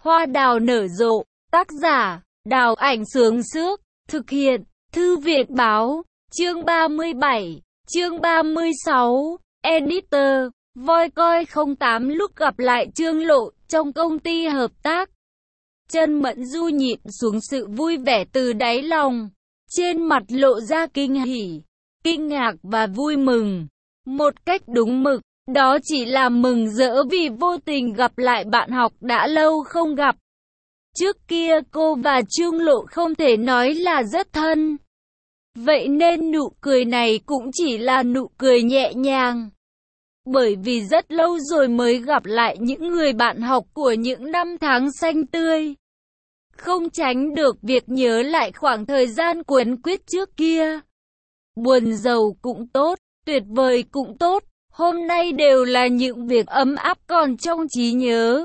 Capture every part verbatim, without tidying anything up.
Hoa đào nở rộ, tác giả, Đào Ảnh Sướng Sước, thực hiện, Thư viện Báo, chương ba mươi bảy, chương ba mươi sáu, Editor, Voi Coi không tám lúc gặp lại Trương Lộ, trong công ty hợp tác. Chân Mẫn Du nhịn xuống sự vui vẻ từ đáy lòng, trên mặt lộ ra kinh hỉ, kinh ngạc và vui mừng, một cách đúng mực. Đó chỉ là mừng rỡ vì vô tình gặp lại bạn học đã lâu không gặp. Trước kia cô và Trương Lộ không thể nói là rất thân. Vậy nên nụ cười này cũng chỉ là nụ cười nhẹ nhàng. Bởi vì rất lâu rồi mới gặp lại những người bạn học của những năm tháng xanh tươi. Không tránh được việc nhớ lại khoảng thời gian cuốn quýt trước kia. Buồn giàu cũng tốt, tuyệt vời cũng tốt. Hôm nay đều là những việc ấm áp còn trong trí nhớ.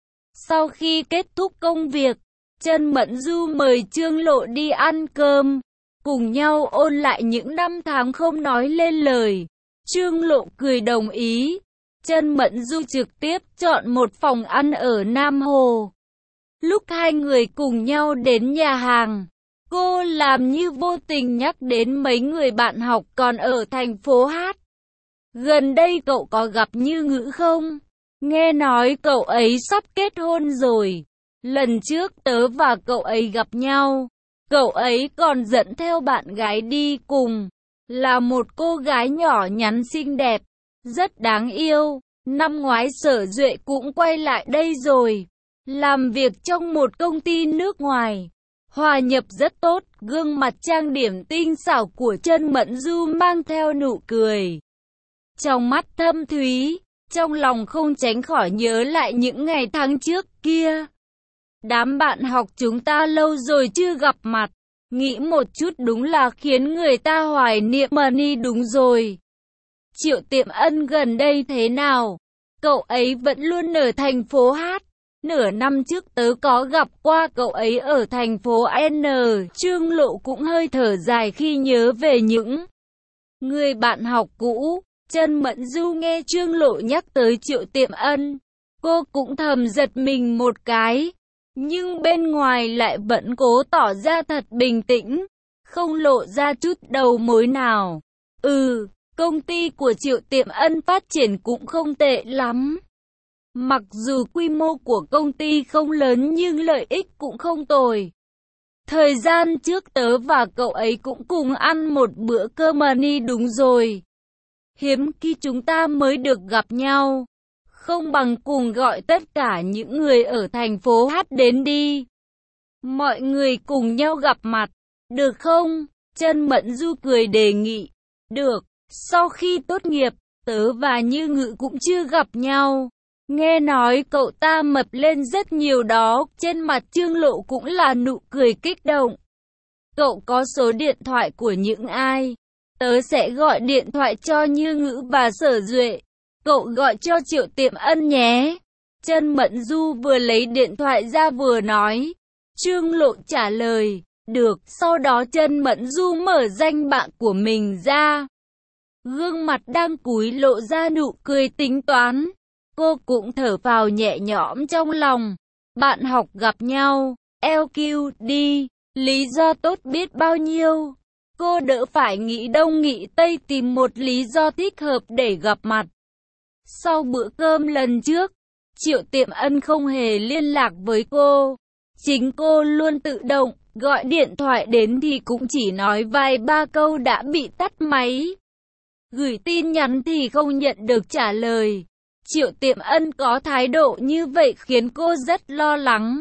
Sau khi kết thúc công việc, Chân Mẫn Du mời Trương Lộ đi ăn cơm, cùng nhau ôn lại những năm tháng không nói lên lời. Trương Lộ cười đồng ý. Chân Mẫn Du trực tiếp chọn một phòng ăn ở Nam Hồ. Lúc hai người cùng nhau đến nhà hàng, cô làm như vô tình nhắc đến mấy người bạn học còn ở thành phố Hát. Gần đây cậu có gặp Như Ngữ không? Nghe nói cậu ấy sắp kết hôn rồi. Lần trước tớ và cậu ấy gặp nhau, cậu ấy còn dẫn theo bạn gái đi cùng, là một cô gái nhỏ nhắn xinh đẹp, rất đáng yêu. Năm ngoái Sở Duệ cũng quay lại đây rồi, làm việc trong một công ty nước ngoài. Hòa nhập rất tốt, gương mặt trang điểm tinh xảo của Chân Mẫn Du mang theo nụ cười. Trong mắt thâm thúy, trong lòng không tránh khỏi nhớ lại những ngày tháng trước kia. Đám bạn học chúng ta lâu rồi chưa gặp mặt, nghĩ một chút đúng là khiến người ta hoài niệm mà ni đúng rồi. Triệu Tiệm Ân gần đây thế nào? Cậu ấy vẫn luôn ở thành phố Hát. Nửa năm trước tớ có gặp qua cậu ấy ở thành phố N. Trương Lộ cũng hơi thở dài khi nhớ về những người bạn học cũ. Chân Mẫn Du nghe Trương Lộ nhắc tới Triệu Tiệm Ân, cô cũng thầm giật mình một cái, nhưng bên ngoài lại vẫn cố tỏ ra thật bình tĩnh, không lộ ra chút đầu mối nào. Ừ, công ty của Triệu Tiệm Ân phát triển cũng không tệ lắm. Mặc dù quy mô của công ty không lớn nhưng lợi ích cũng không tồi. Thời gian trước tớ và cậu ấy cũng cùng ăn một bữa cơm mà ni đúng rồi. Hiếm khi chúng ta mới được gặp nhau, không bằng cùng gọi tất cả những người ở thành phố Hát đến đi. Mọi người cùng nhau gặp mặt, được không? Chân Mẫn Du cười đề nghị. Được, sau khi tốt nghiệp, tớ và Như Ngữ cũng chưa gặp nhau. Nghe nói cậu ta mập lên rất nhiều đó, trên mặt Trương Lộ cũng là nụ cười kích động. Cậu có số điện thoại của những ai? Tớ sẽ gọi điện thoại cho Như Ngữ và Sở Duệ. Cậu gọi cho Triệu Tiệm Ân nhé. Chân Mẫn Du vừa lấy điện thoại ra vừa nói. Trương Lộ trả lời. Được. Sau đó Chân Mẫn Du mở danh bạ của mình ra. Gương mặt đang cúi lộ ra nụ cười tính toán. Cô cũng thở phào nhẹ nhõm trong lòng. Bạn học gặp nhau. L Q đi. Lý do tốt biết bao nhiêu. Cô đỡ phải nghĩ đông nghĩ tây tìm một lý do thích hợp để gặp mặt. Sau bữa cơm lần trước, Triệu Tiệm Ân không hề liên lạc với cô. Chính cô luôn tự động, gọi điện thoại đến thì cũng chỉ nói vài ba câu đã bị tắt máy. Gửi tin nhắn thì không nhận được trả lời. Triệu Tiệm Ân có thái độ như vậy khiến cô rất lo lắng.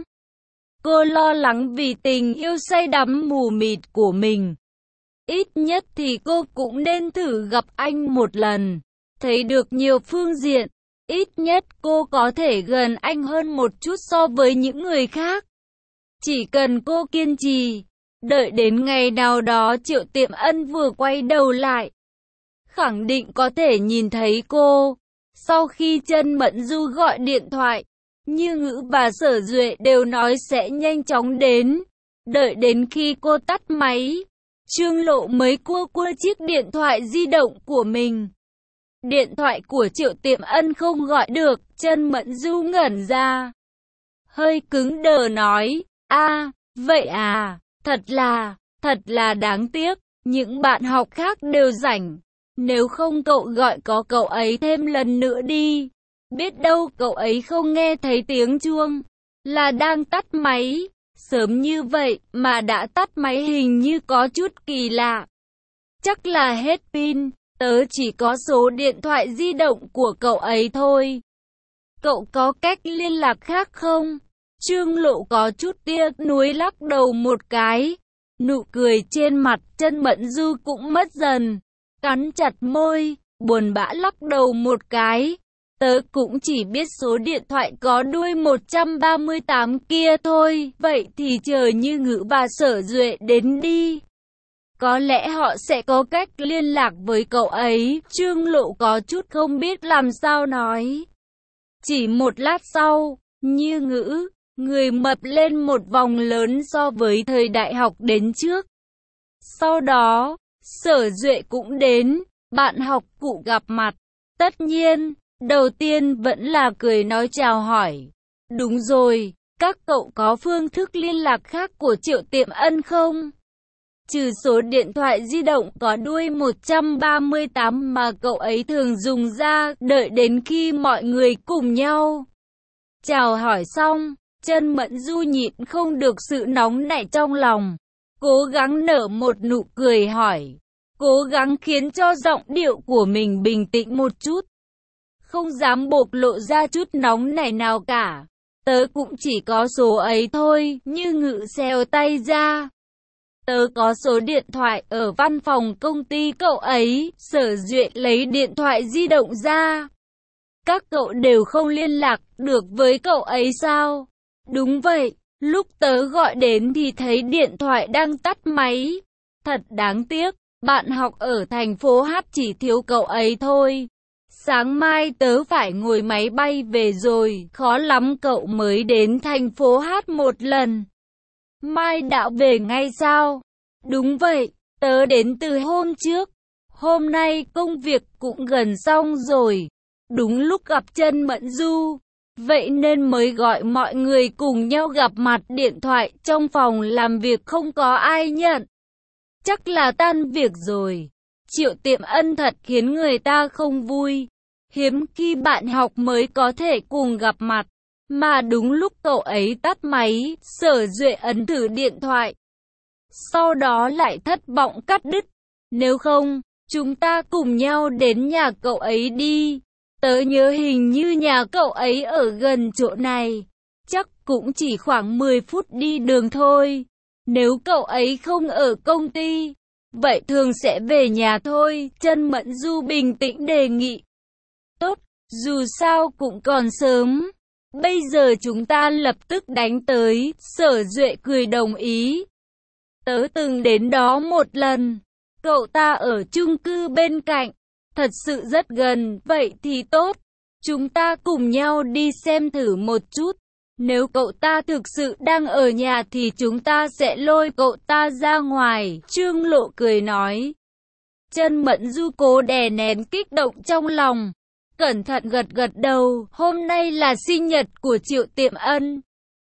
Cô lo lắng vì tình yêu say đắm mù mịt của mình. Ít nhất thì cô cũng nên thử gặp anh một lần, thấy được nhiều phương diện. Ít nhất cô có thể gần anh hơn một chút so với những người khác. Chỉ cần cô kiên trì, đợi đến ngày nào đó Triệu Tiệm Ân vừa quay đầu lại, khẳng định có thể nhìn thấy cô. Sau khi Chân Mẫn Du gọi điện thoại, Như Ngữ và Sở Duệ đều nói sẽ nhanh chóng đến. Đợi đến khi cô tắt máy, Trương Lộ mới cua cua chiếc điện thoại di động của mình. Điện thoại của Triệu Tiệm Ân không gọi được. Chân Mẫn Du ngẩn ra. hơi cứng đờ nói, a, vậy à, thật là, thật là đáng tiếc, những bạn học khác đều rảnh. Nếu không cậu gọi có cậu ấy thêm lần nữa đi. Biết đâu cậu ấy không nghe thấy tiếng chuông, là đang tắt máy. Sớm như vậy mà đã tắt máy hình như có chút kỳ lạ. Chắc là hết pin, tớ chỉ có số điện thoại di động của cậu ấy thôi. Cậu có cách liên lạc khác không? Trương Lộ có chút tiếc nuối lắc đầu một cái. Nụ cười trên mặt Chân Mẫn Du cũng mất dần. Cắn chặt môi, buồn bã lắc đầu một cái. Tớ cũng chỉ biết số điện thoại có đuôi một trăm ba mươi tám kia thôi. Vậy thì chờ Như Ngữ và Sở Duệ đến đi. Có lẽ họ sẽ có cách liên lạc với cậu ấy. Trương Lộ có chút không biết làm sao nói. Chỉ một lát sau, Như Ngữ, người mập lên một vòng lớn so với thời đại học đến trước. Sau đó, Sở Duệ cũng đến, bạn học cũ gặp mặt. Tất nhiên, đầu tiên vẫn là cười nói chào hỏi. Đúng rồi, các cậu có phương thức liên lạc khác của Triệu Tiệm Ân không? Trừ số điện thoại di động có đuôi một trăm ba mươi tám mà cậu ấy thường dùng ra, đợi đến khi mọi người cùng nhau chào hỏi xong, Chân Mẫn Du nhịn không được sự nóng nảy trong lòng. Cố gắng nở một nụ cười hỏi. Cố gắng khiến cho giọng điệu của mình bình tĩnh một chút. Không dám bộc lộ ra chút nóng nảy nào cả. Tớ cũng chỉ có số ấy thôi, Như Ngữ xèo tay ra. Tớ có số điện thoại ở văn phòng công ty cậu ấy. Sở Duệ lấy điện thoại di động ra. Các cậu đều không liên lạc được với cậu ấy sao? Đúng vậy, lúc tớ gọi đến thì thấy điện thoại đang tắt máy. Thật đáng tiếc, bạn học ở thành phố Hát chỉ thiếu cậu ấy thôi. Sáng mai tớ phải ngồi máy bay về rồi, khó lắm cậu mới đến thành phố Hát một lần. Mai đã về ngay sao? Đúng vậy, tớ đến từ hôm trước. Hôm nay công việc cũng gần xong rồi. Đúng lúc gặp Chân Mẫn Du. Vậy nên mới gọi mọi người cùng nhau gặp mặt. Điện thoại trong phòng làm việc không có ai nhận. Chắc là tan việc rồi. Triệu Tiệm Ân thật khiến người ta không vui. Hiếm khi bạn học mới có thể cùng gặp mặt. Mà đúng lúc cậu ấy tắt máy, Sở Duệ ấn thử điện thoại. Sau đó lại thất vọng cắt đứt. Nếu không, chúng ta cùng nhau đến nhà cậu ấy đi. Tớ nhớ hình như nhà cậu ấy ở gần chỗ này. Chắc cũng chỉ khoảng mười phút đi đường thôi. Nếu cậu ấy không ở công ty, vậy thường sẽ về nhà thôi. Chân Mẫn Du bình tĩnh đề nghị. Tốt, dù sao cũng còn sớm. Bây giờ chúng ta lập tức đánh tới. Sở Duệ cười đồng ý. Tớ từng đến đó một lần. Cậu ta ở chung cư bên cạnh. Thật sự rất gần, vậy thì tốt. Chúng ta cùng nhau đi xem thử một chút. Nếu cậu ta thực sự đang ở nhà thì chúng ta sẽ lôi cậu ta ra ngoài. Trương Lộ cười nói. Chân Mẫn Du cố đè nén kích động trong lòng. Cẩn thận gật gật đầu. Hôm nay là sinh nhật của Triệu Tiệm Ân.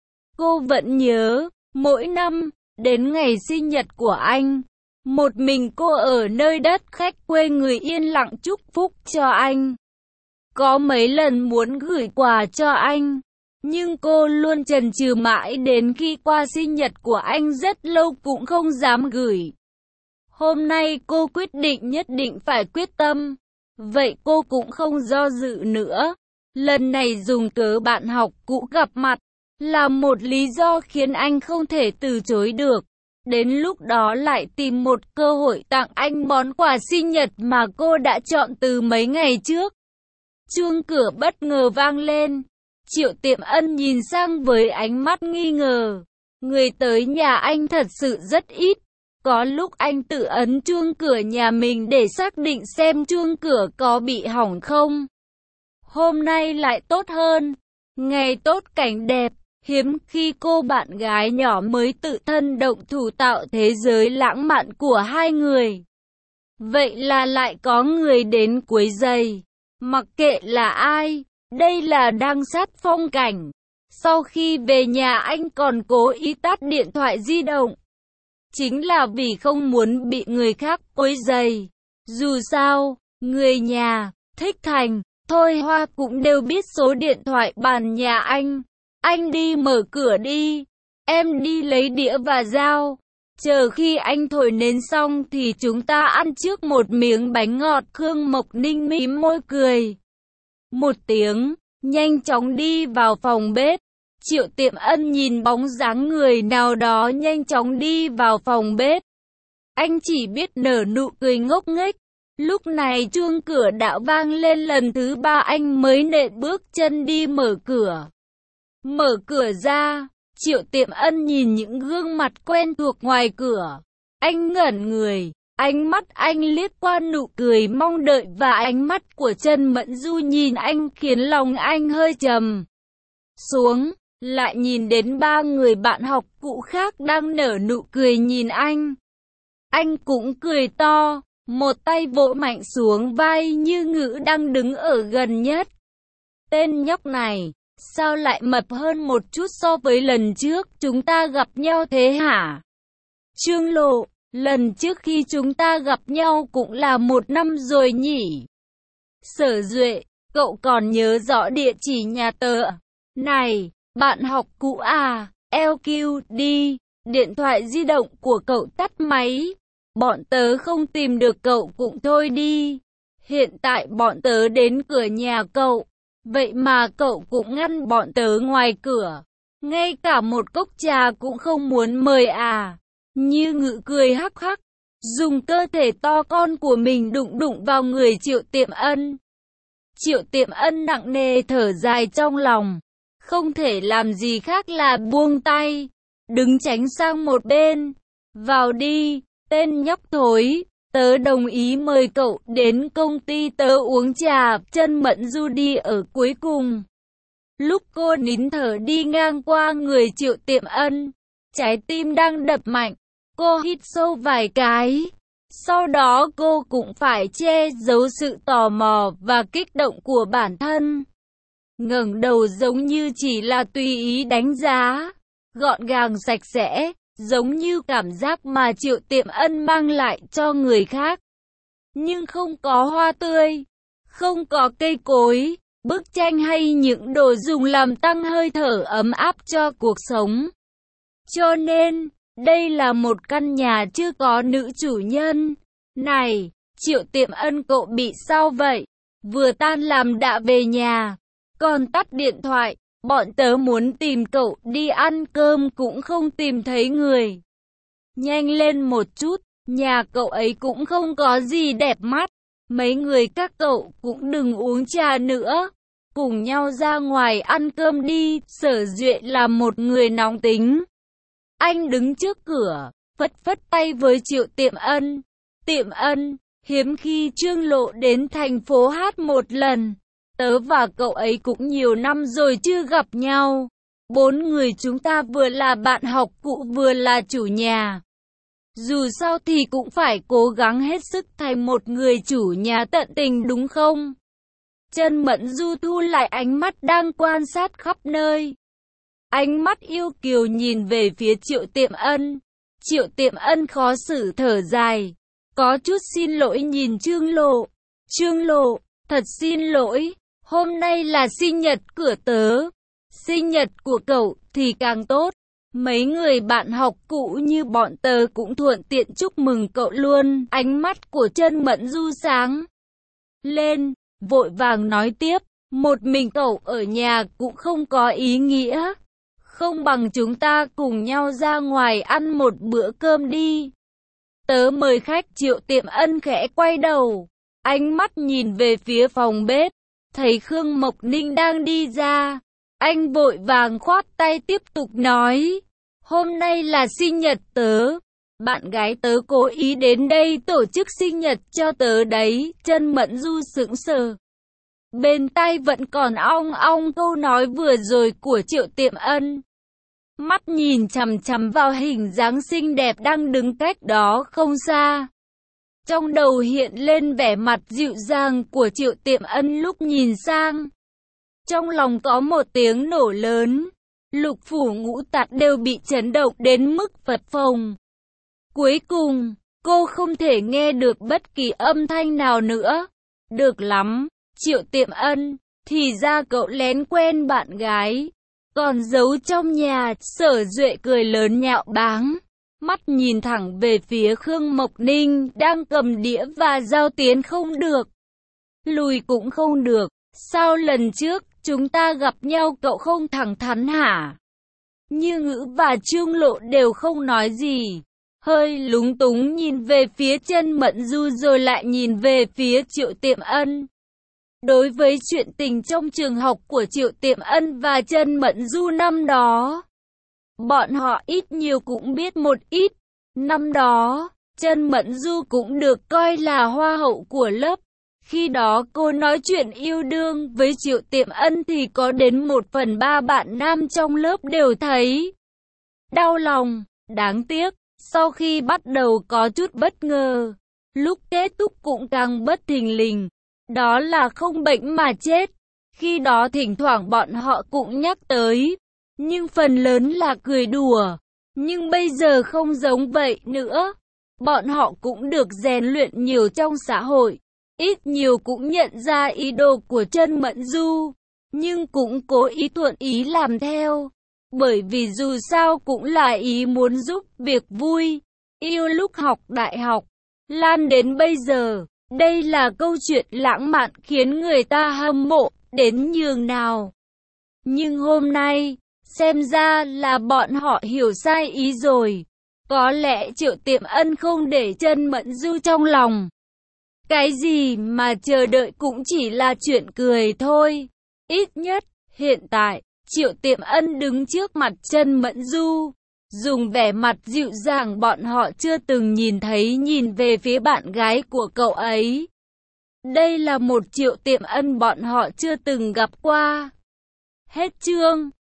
Cô vẫn nhớ, mỗi năm, đến ngày sinh nhật của anh, một mình cô ở nơi đất khách quê người yên lặng chúc phúc cho anh. Có mấy lần muốn gửi quà cho anh, nhưng cô luôn chần chừ mãi đến khi qua sinh nhật của anh rất lâu cũng không dám gửi. Hôm nay cô quyết định nhất định phải quyết tâm, vậy cô cũng không do dự nữa. Lần này dùng cớ bạn học cũ gặp mặt, là một lý do khiến anh không thể từ chối được. Đến lúc đó lại tìm một cơ hội tặng anh món quà sinh nhật mà cô đã chọn từ mấy ngày trước. Chuông cửa bất ngờ vang lên. Triệu Tiệm Ân nhìn sang với ánh mắt nghi ngờ. Người tới nhà anh thật sự rất ít. Có lúc anh tự ấn chuông cửa nhà mình để xác định xem chuông cửa có bị hỏng không. Hôm nay lại tốt hơn. Ngày tốt cảnh đẹp. Hiếm khi cô bạn gái nhỏ mới tự thân động thủ tạo thế giới lãng mạn của hai người. Vậy là lại có người đến quấy rầy. Mặc kệ là ai, đây là đang sát phong cảnh. Sau khi về nhà anh còn cố ý tắt điện thoại di động. Chính là vì không muốn bị người khác quấy rầy. Dù sao, người nhà, Thích Thành, Thôi Hoa cũng đều biết số điện thoại bàn nhà anh. Anh đi mở cửa đi. Em đi lấy đĩa và dao. Chờ khi anh thổi nến xong thì chúng ta ăn trước một miếng bánh ngọt. Khương Mộc Ninh mím môi cười. Một tiếng, nhanh chóng đi vào phòng bếp. Triệu Tiệm Ân nhìn bóng dáng người nào đó nhanh chóng đi vào phòng bếp. Anh chỉ biết nở nụ cười ngốc nghếch. Lúc này chuông cửa đã vang lên lần thứ ba, anh mới nện bước chân đi mở cửa. Mở cửa ra, Triệu Tiệm Ân nhìn những gương mặt quen thuộc ngoài cửa. Anh ngẩn người, ánh mắt anh liếc qua nụ cười mong đợi và ánh mắt của Trần Mẫn Du nhìn anh khiến lòng anh hơi trầm xuống. Lại nhìn đến ba người bạn học cũ khác đang nở nụ cười nhìn anh. Anh cũng cười to, một tay vỗ mạnh xuống vai Như Ngữ đang đứng ở gần nhất. Tên nhóc này, sao lại mập hơn một chút so với lần trước chúng ta gặp nhau thế hả? Trương Lộ, lần trước khi chúng ta gặp nhau cũng là một năm rồi nhỉ? Sở Duệ, cậu còn nhớ rõ địa chỉ nhà tớ? Này, bạn học cũ à, lờ quy đi, điện thoại di động của cậu tắt máy. Bọn tớ không tìm được cậu cũng thôi đi. Hiện tại bọn tớ đến cửa nhà cậu, vậy mà cậu cũng ngăn bọn tớ ngoài cửa. Ngay cả một cốc trà cũng không muốn mời à? Như Ngữ cười hắc hắc, dùng cơ thể to con của mình đụng đụng vào người Triệu Tiệm Ân. Triệu Tiệm Ân nặng nề thở dài trong lòng, không thể làm gì khác là buông tay, đứng tránh sang một bên. Vào đi, tên nhóc thối, tớ đồng ý mời cậu đến công ty tớ uống trà. Trần Mẫn Du đi ở cuối cùng. Lúc cô nín thở đi ngang qua người Triệu Tiệm Ân, trái tim đang đập mạnh, cô hít sâu vài cái. Sau đó cô cũng phải che giấu sự tò mò và kích động của bản thân. Ngẩng đầu giống như chỉ là tùy ý đánh giá, gọn gàng sạch sẽ, giống như cảm giác mà Triệu Tiệm Ân mang lại cho người khác. Nhưng không có hoa tươi, không có cây cối, bức tranh hay những đồ dùng làm tăng hơi thở ấm áp cho cuộc sống. Cho nên, đây là một căn nhà chưa có nữ chủ nhân. Này, Triệu Tiệm Ân, cậu bị sao vậy? Vừa tan làm đã về nhà, còn tắt điện thoại. Bọn tớ muốn tìm cậu đi ăn cơm cũng không tìm thấy người. Nhanh lên một chút, nhà cậu ấy cũng không có gì đẹp mắt. Mấy người các cậu cũng đừng uống trà nữa, cùng nhau ra ngoài ăn cơm đi. Sở Duệ là một người nóng tính. Anh đứng trước cửa, phất phất tay với Triệu Tiệm Ân. Tiệm Ân, hiếm khi Trương Lộ đến thành phố hát một lần. Tớ và cậu ấy cũng nhiều năm rồi chưa gặp nhau. Bốn người chúng ta vừa là bạn học cũ vừa là chủ nhà. Dù sao thì cũng phải cố gắng hết sức thành một người chủ nhà tận tình đúng không? Trần Mẫn Du thu lại ánh mắt đang quan sát khắp nơi. Ánh mắt yêu kiều nhìn về phía Triệu Tiệm Ân. Triệu Tiệm Ân khó xử thở dài, có chút xin lỗi nhìn Trương Lộ. Trương Lộ, thật xin lỗi, hôm nay là sinh nhật của tớ. Sinh nhật của cậu thì càng tốt. Mấy người bạn học cũ như bọn tớ cũng thuận tiện chúc mừng cậu luôn. Ánh mắt của Trần Mẫn Du sáng lên, vội vàng nói tiếp. Một mình cậu ở nhà cũng không có ý nghĩa. Không bằng chúng ta cùng nhau ra ngoài ăn một bữa cơm đi. Tớ mời khách. Triệu Tiệm Ân khẽ quay đầu, ánh mắt nhìn về phía phòng bếp, thấy Khương Mộc Ninh đang đi ra. Anh vội vàng khoát tay tiếp tục nói, hôm nay là sinh nhật tớ. Bạn gái tớ cố ý đến đây tổ chức sinh nhật cho tớ đấy. Trần Mẫn Du sững sờ, bên tai vẫn còn ong ong câu nói vừa rồi của Triệu Tiệm Ân. Mắt nhìn chằm chằm vào hình dáng xinh đẹp đang đứng cách đó không xa. Trong đầu hiện lên vẻ mặt dịu dàng của Triệu Tiệm Ân lúc nhìn sang. Trong lòng có một tiếng nổ lớn. lục phủ ngũ tạng đều bị chấn động đến mức phập phồng. Cuối cùng, cô không thể nghe được bất kỳ âm thanh nào nữa. Được lắm, Triệu Tiệm Ân, thì ra cậu lén quen bạn gái, còn giấu trong nhà. Sở Duệ cười lớn nhạo báng, mắt nhìn thẳng về phía Khương Mộc Ninh đang cầm đĩa và dao. Tiến không được, lùi cũng không được. Sao lần trước chúng ta gặp nhau cậu không thẳng thắn hả? Như Ngữ và Trương Lộ đều không nói gì, hơi lúng túng nhìn về phía Chân Mẫn Du rồi lại nhìn về phía Triệu Tiệm Ân. Đối với chuyện tình trong trường học của Triệu Tiệm Ân và Chân Mẫn Du năm đó, bọn họ ít nhiều cũng biết một ít. Năm đó, Chân Mẫn Du cũng được coi là hoa hậu của lớp. Khi đó cô nói chuyện yêu đương với Triệu Tiệm Ân thì có đến một phần ba bạn nam trong lớp đều thấy đau lòng. Đáng tiếc, sau khi bắt đầu có chút bất ngờ, lúc kết thúc cũng càng bất thình lình. Đó là không bệnh mà chết. Khi đó thỉnh thoảng bọn họ cũng nhắc tới, nhưng phần lớn là cười đùa. Nhưng bây giờ không giống vậy nữa. Bọn họ cũng được rèn luyện nhiều trong xã hội, ít nhiều cũng nhận ra ý đồ của Chân Mẫn Du, nhưng cũng cố ý thuận ý làm theo. Bởi vì dù sao cũng là ý muốn giúp việc vui, yêu lúc học đại học, lan đến bây giờ. Đây là câu chuyện lãng mạn khiến người ta hâm mộ đến nhường nào. Nhưng hôm nay, xem ra là bọn họ hiểu sai ý rồi. Có lẽ Triệu Tiệm Ân không để Chân Mẫn Du trong lòng. Cái gì mà chờ đợi cũng chỉ là chuyện cười thôi. Ít nhất, hiện tại, Triệu Tiệm Ân đứng trước mặt Chân Mẫn Du, dùng vẻ mặt dịu dàng bọn họ chưa từng nhìn thấy, nhìn về phía bạn gái của cậu ấy. Đây là một Triệu Tiệm Ân bọn họ chưa từng gặp qua. Hết chương.